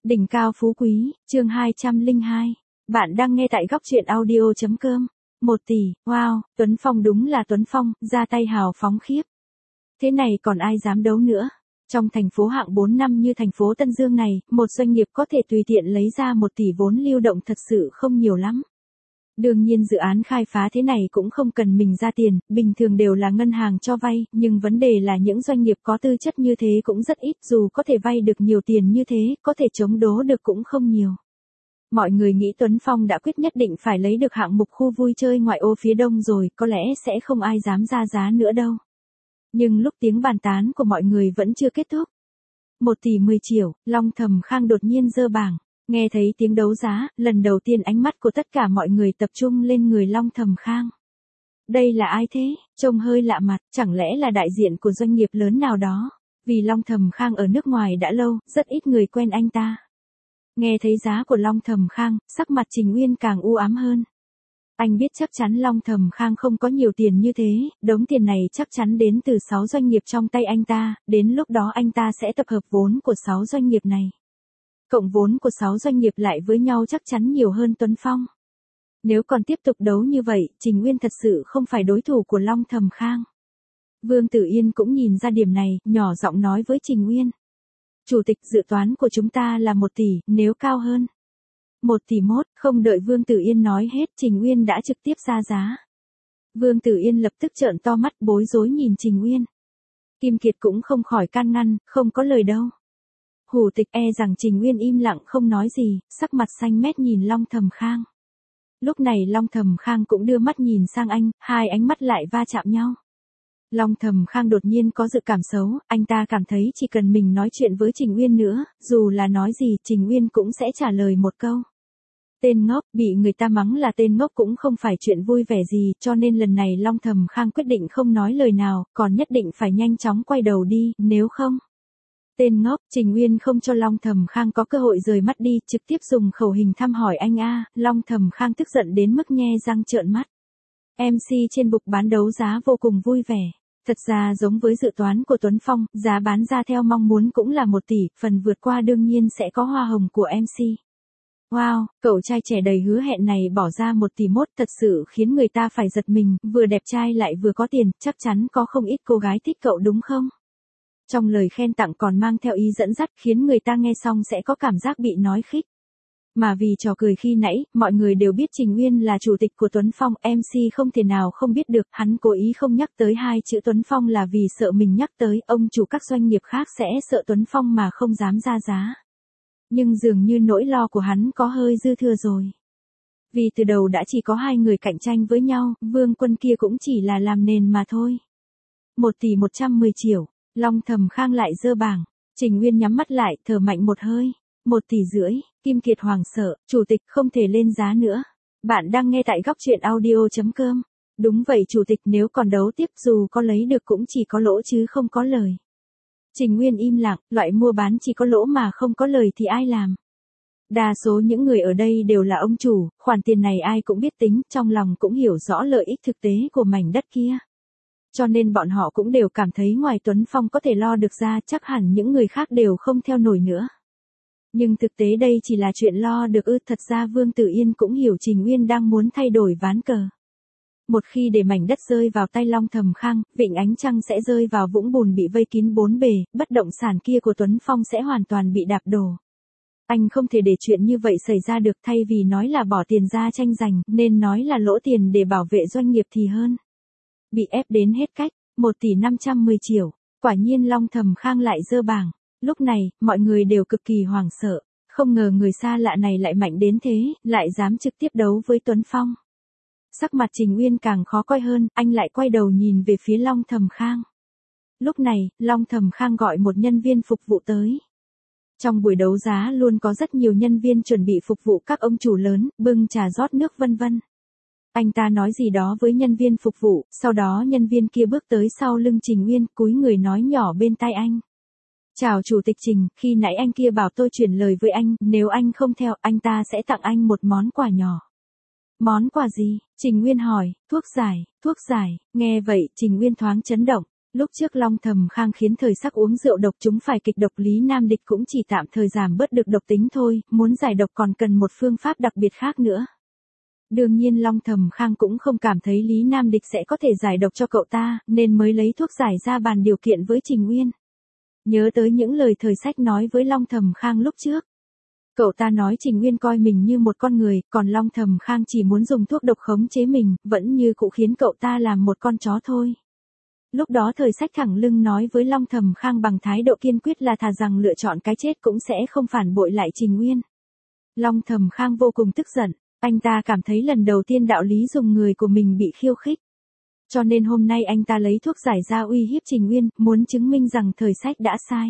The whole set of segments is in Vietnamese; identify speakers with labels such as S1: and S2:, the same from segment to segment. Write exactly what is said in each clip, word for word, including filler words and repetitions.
S1: Đỉnh cao phú quý, chương hai trăm lẻ hai. Bạn đang nghe tại góc truyện audio chấm com. Một tỷ, wow, Tuấn Phong đúng là Tuấn Phong, ra tay hào phóng khiếp. Thế này còn ai dám đấu nữa. Trong thành phố hạng bốn năm như thành phố Tân Dương này, một doanh nghiệp có thể tùy tiện lấy ra một tỷ vốn lưu động thật sự không nhiều lắm. Đương nhiên dự án khai phá thế này cũng không cần mình ra tiền, bình thường đều là ngân hàng cho vay, nhưng vấn đề là những doanh nghiệp có tư chất như thế cũng rất ít, dù có thể vay được nhiều tiền như thế, có thể chống đố được cũng không nhiều. Mọi người nghĩ Tuấn Phong đã quyết nhất định phải lấy được hạng mục khu vui chơi ngoại ô phía đông rồi, có lẽ sẽ không ai dám ra giá nữa đâu. Nhưng lúc tiếng bàn tán của mọi người vẫn chưa kết thúc. Một tỷ mười triệu, Long Thầm Khang đột nhiên giơ bảng. Nghe thấy tiếng đấu giá, lần đầu tiên ánh mắt của tất cả mọi người tập trung lên người Long Thầm Khang. Đây là ai thế? Trông hơi lạ mặt, chẳng lẽ là đại diện của doanh nghiệp lớn nào đó? Vì Long Thầm Khang ở nước ngoài đã lâu, rất ít người quen anh ta. Nghe thấy giá của Long Thầm Khang, sắc mặt Trình Uyên càng u ám hơn. Anh biết chắc chắn Long Thầm Khang không có nhiều tiền như thế, đống tiền này chắc chắn đến từ sáu doanh nghiệp trong tay anh ta, đến lúc đó anh ta sẽ tập hợp vốn của sáu doanh nghiệp này. Cộng vốn của sáu doanh nghiệp lại với nhau chắc chắn nhiều hơn Tuấn Phong. Nếu còn tiếp tục đấu như vậy, Trình Uyên thật sự không phải đối thủ của Long Thầm Khang. Vương Tử Yên cũng nhìn ra điểm này, nhỏ giọng nói với Trình Uyên. Chủ tịch, dự toán của chúng ta là một tỷ, nếu cao hơn. Một tỷ mốt, không đợi Vương Tử Yên nói hết, Trình Uyên đã trực tiếp ra giá. Vương Tử Yên lập tức trợn to mắt bối rối nhìn Trình Uyên. Kim Kiệt cũng không khỏi can ngăn, không có lời đâu. Hủ Tịch e rằng Trình Uyên im lặng không nói gì, sắc mặt xanh mét nhìn Long Thầm Khang. Lúc này Long Thầm Khang cũng đưa mắt nhìn sang anh, hai ánh mắt lại va chạm nhau. Long Thầm Khang đột nhiên có dự cảm xấu, anh ta cảm thấy chỉ cần mình nói chuyện với Trình Uyên nữa, dù là nói gì Trình Uyên cũng sẽ trả lời một câu. Tên ngốc, bị người ta mắng là tên ngốc cũng không phải chuyện vui vẻ gì, cho nên lần này Long Thầm Khang quyết định không nói lời nào, còn nhất định phải nhanh chóng quay đầu đi, nếu không. Tên ngốc, Trình Uyên không cho Long Thầm Khang có cơ hội rời mắt đi, trực tiếp dùng khẩu hình thăm hỏi anh a. Long Thầm Khang tức giận đến mức nhe răng trợn mắt. em xê trên bục bán đấu giá vô cùng vui vẻ. Thật ra giống với dự toán của Tuấn Phong, giá bán ra theo mong muốn cũng là một tỷ, phần vượt qua đương nhiên sẽ có hoa hồng của em xê. Wow, cậu trai trẻ đầy hứa hẹn này bỏ ra một tỷ mốt thật sự khiến người ta phải giật mình, vừa đẹp trai lại vừa có tiền, chắc chắn có không ít cô gái thích cậu đúng không? Trong lời khen tặng còn mang theo ý dẫn dắt khiến người ta nghe xong sẽ có cảm giác bị nói khích. Mà vì trò cười khi nãy, mọi người đều biết Trình Uyên là chủ tịch của Tuấn Phong, em xê không thể nào không biết được, hắn cố ý không nhắc tới hai chữ Tuấn Phong là vì sợ mình nhắc tới, ông chủ các doanh nghiệp khác sẽ sợ Tuấn Phong mà không dám ra giá. Nhưng dường như nỗi lo của hắn có hơi dư thừa rồi. Vì từ đầu đã chỉ có hai người cạnh tranh với nhau, Vương Quân kia cũng chỉ là làm nền mà thôi. Một tỷ một trăm mười triệu. Long Thầm Khang lại giơ bảng. Trình Uyên nhắm mắt lại, thở mạnh một hơi. Một tỷ rưỡi, Kim Kiệt hoảng sợ, chủ tịch không thể lên giá nữa. Bạn đang nghe tại góc truyện audio chấm com. Đúng vậy chủ tịch, nếu còn đấu tiếp dù có lấy được cũng chỉ có lỗ chứ không có lời. Trình Uyên im lặng, loại mua bán chỉ có lỗ mà không có lời thì ai làm. Đa số những người ở đây đều là ông chủ, khoản tiền này ai cũng biết tính, trong lòng cũng hiểu rõ lợi ích thực tế của mảnh đất kia. Cho nên bọn họ cũng đều cảm thấy ngoài Tuấn Phong có thể lo được ra, chắc hẳn những người khác đều không theo nổi nữa. Nhưng thực tế đây chỉ là chuyện lo được ư, thật ra Vương Tử Yên cũng hiểu Trình Uyên đang muốn thay đổi ván cờ. Một khi để mảnh đất rơi vào tay Long Thầm Khang, vịnh ánh trăng sẽ rơi vào vũng bùn bị vây kín bốn bề, bất động sản kia của Tuấn Phong sẽ hoàn toàn bị đạp đổ. Anh không thể để chuyện như vậy xảy ra được, thay vì nói là bỏ tiền ra tranh giành, nên nói là lỗ tiền để bảo vệ doanh nghiệp thì hơn. Bị ép đến hết cách, một tỷ năm trăm mười triệu, quả nhiên Long Thầm Khang lại giơ bảng. Lúc này, mọi người đều cực kỳ hoảng sợ, không ngờ người xa lạ này lại mạnh đến thế, lại dám trực tiếp đấu với Tuấn Phong. Sắc mặt Trình Uyên càng khó coi hơn, anh lại quay đầu nhìn về phía Long Thầm Khang. Lúc này, Long Thầm Khang gọi một nhân viên phục vụ tới. Trong buổi đấu giá luôn có rất nhiều nhân viên chuẩn bị phục vụ các ông chủ lớn, bưng trà rót nước vân vân. Anh ta nói gì đó với nhân viên phục vụ, sau đó nhân viên kia bước tới sau lưng Trình Uyên, cúi người nói nhỏ bên tai anh. Chào chủ tịch Trình, khi nãy anh kia bảo tôi chuyển lời với anh, nếu anh không theo, anh ta sẽ tặng anh một món quà nhỏ. Món quà gì? Trình Uyên hỏi, thuốc giải, thuốc giải, nghe vậy, Trình Uyên thoáng chấn động. Lúc trước Long Thầm Khang khiến Thời Sắc uống rượu độc chúng phải kịch độc, Lý Nam Địch cũng chỉ tạm thời giảm bớt được độc tính thôi, muốn giải độc còn cần một phương pháp đặc biệt khác nữa. Đương nhiên Long Thầm Khang cũng không cảm thấy Lý Nam Địch sẽ có thể giải độc cho cậu ta, nên mới lấy thuốc giải ra bàn điều kiện với Trình Uyên. Nhớ tới những lời Thời Sách nói với Long Thầm Khang lúc trước. Cậu ta nói Trình Uyên coi mình như một con người, còn Long Thầm Khang chỉ muốn dùng thuốc độc khống chế mình, vẫn như cũ khiến cậu ta làm một con chó thôi. Lúc đó Thời Sách thẳng lưng nói với Long Thầm Khang bằng thái độ kiên quyết là thà rằng lựa chọn cái chết cũng sẽ không phản bội lại Trình Uyên. Long Thầm Khang vô cùng tức giận, anh ta cảm thấy lần đầu tiên đạo lý dùng người của mình bị khiêu khích. Cho nên hôm nay anh ta lấy thuốc giải ra uy hiếp Trình Uyên, muốn chứng minh rằng Thời Sách đã sai.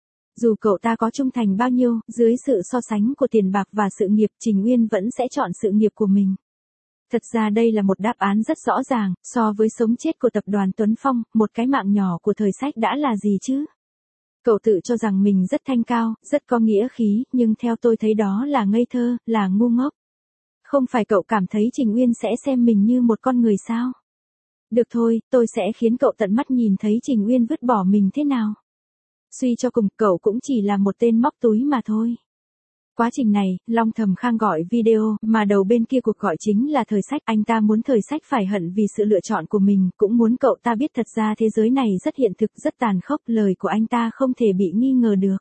S1: Dù cậu ta có trung thành bao nhiêu, dưới sự so sánh của tiền bạc và sự nghiệp, Trình Uyên vẫn sẽ chọn sự nghiệp của mình. Thật ra đây là một đáp án rất rõ ràng, so với sống chết của tập đoàn Tuấn Phong, một cái mạng nhỏ của Thời Sách đã là gì chứ? Cậu tự cho rằng mình rất thanh cao, rất có nghĩa khí, nhưng theo tôi thấy đó là ngây thơ, là ngu ngốc. Không phải cậu cảm thấy Trình Uyên sẽ xem mình như một con người sao? Được thôi, tôi sẽ khiến cậu tận mắt nhìn thấy Trình Uyên vứt bỏ mình thế nào. Suy cho cùng, cậu cũng chỉ là một tên móc túi mà thôi. Quá trình này, Long Thầm Khang gọi video, mà đầu bên kia cuộc gọi chính là Thời Sách. Anh ta muốn Thời Sách phải hận vì sự lựa chọn của mình, cũng muốn cậu ta biết thật ra thế giới này rất hiện thực, rất tàn khốc, lời của anh ta không thể bị nghi ngờ được.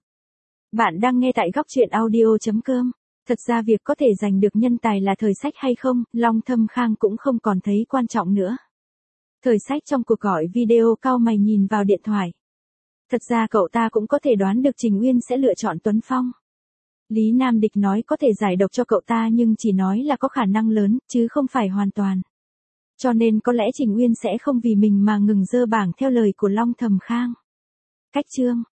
S1: Bạn đang nghe tại góc truyện audio chấm com. Thật ra việc có thể giành được nhân tài là Thời Sách hay không, Long Thầm Khang cũng không còn thấy quan trọng nữa. Thời Sách trong cuộc gọi video cau mày nhìn vào điện thoại. Thật ra cậu ta cũng có thể đoán được Trình Uyên sẽ lựa chọn Tuấn Phong. Lý Nam Địch nói có thể giải độc cho cậu ta nhưng chỉ nói là có khả năng lớn, chứ không phải hoàn toàn. Cho nên có lẽ Trình Uyên sẽ không vì mình mà ngừng dơ bảng theo lời của Long Thầm Khang. Cách chương